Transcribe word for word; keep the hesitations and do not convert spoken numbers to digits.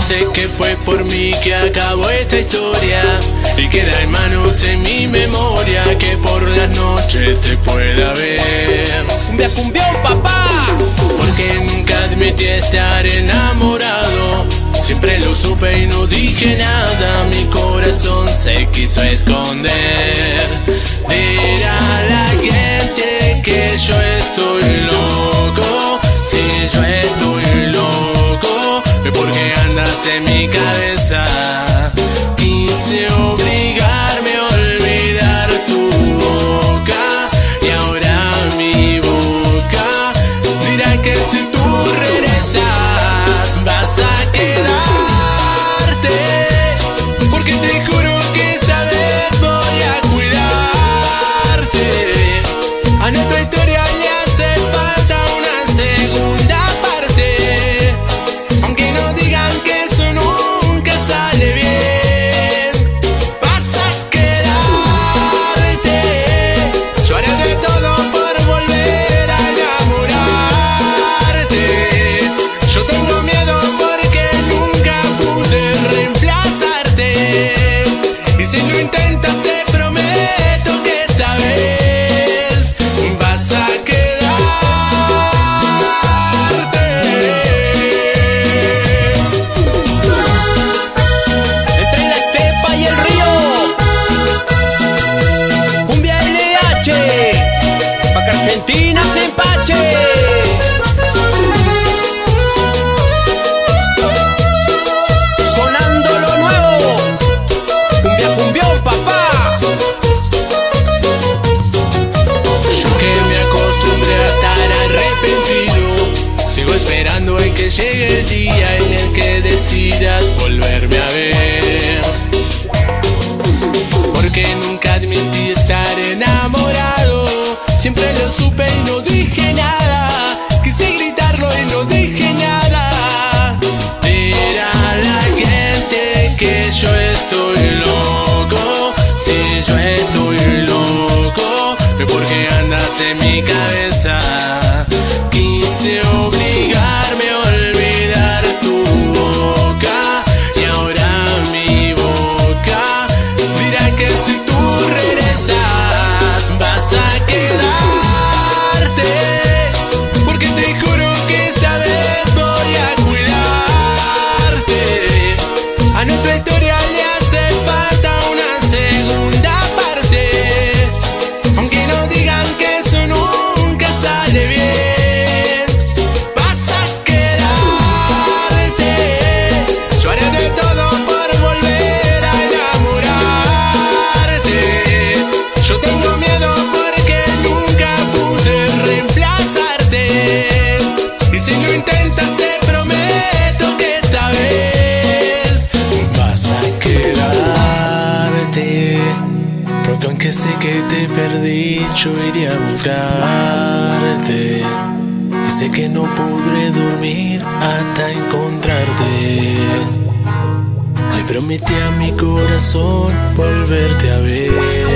sé que fue por mí que acabó esta historia, y queda en manos en mi memoria que por las noches te pueda ver. Cumbia cumbión, papá. Porque nunca admití estar enamorado, siempre lo supe y no dije nada. Mi corazón se quiso esconder. Dirá la gente que yo estoy loco. Si yo estoy loco, porque andas en mi cabeza. Quise obligarme a olvidar tu boca, y ahora mi boca dirá que si tú regresas vas a quedarte. Porque te juro que esta vez voy a cuidarte. A nuestra historia le hace falta una segunda parte, aunque no digan que eso nunca sale bien. Vas a quedarte. Yo haré de todo por volver a enamorarte. Yo tengo miedo porque nunca pude reemplazarte, y si lo intentas te prometo que esta vez vas a quedarte. Entre la estepa y el río, cumbia L H, pa' que Argentina se empache. Sonando lo nuevo, cumbia cumbión, papá. Yo que me acostumbré a estar arrepentido, sigo esperando en que llegue el día en el que decidas volverme a ver. Porque nunca admití estar enamorado, siempre lo supe y no dije nada. Quise gritarlo y no dije nada. Dirá la gente que yo estoy loco. Si yo estoy loco, porque andas en mi cabeza. Quise obligarme a olvidar tu boca, y ahora mi boca dirá que si tú regresas vas a quedarte. Porque te juro que esta vez voy a cuidarte. A nuestra historia le hace falta una segunda parte, aunque no digan que eso nunca sale bien. Vas a quedarte. Yo haré de todo por volver a enamorarte. Yo tengo miedo porque nunca pude reemplazarte, y si lo intentas te prometo que esta vez vas a quedarte. Porque aunque sé que te perdí, yo iré a buscarte, y sé que no podré dormir hasta encontrarte. Le prometí a mi corazón volverte a ver.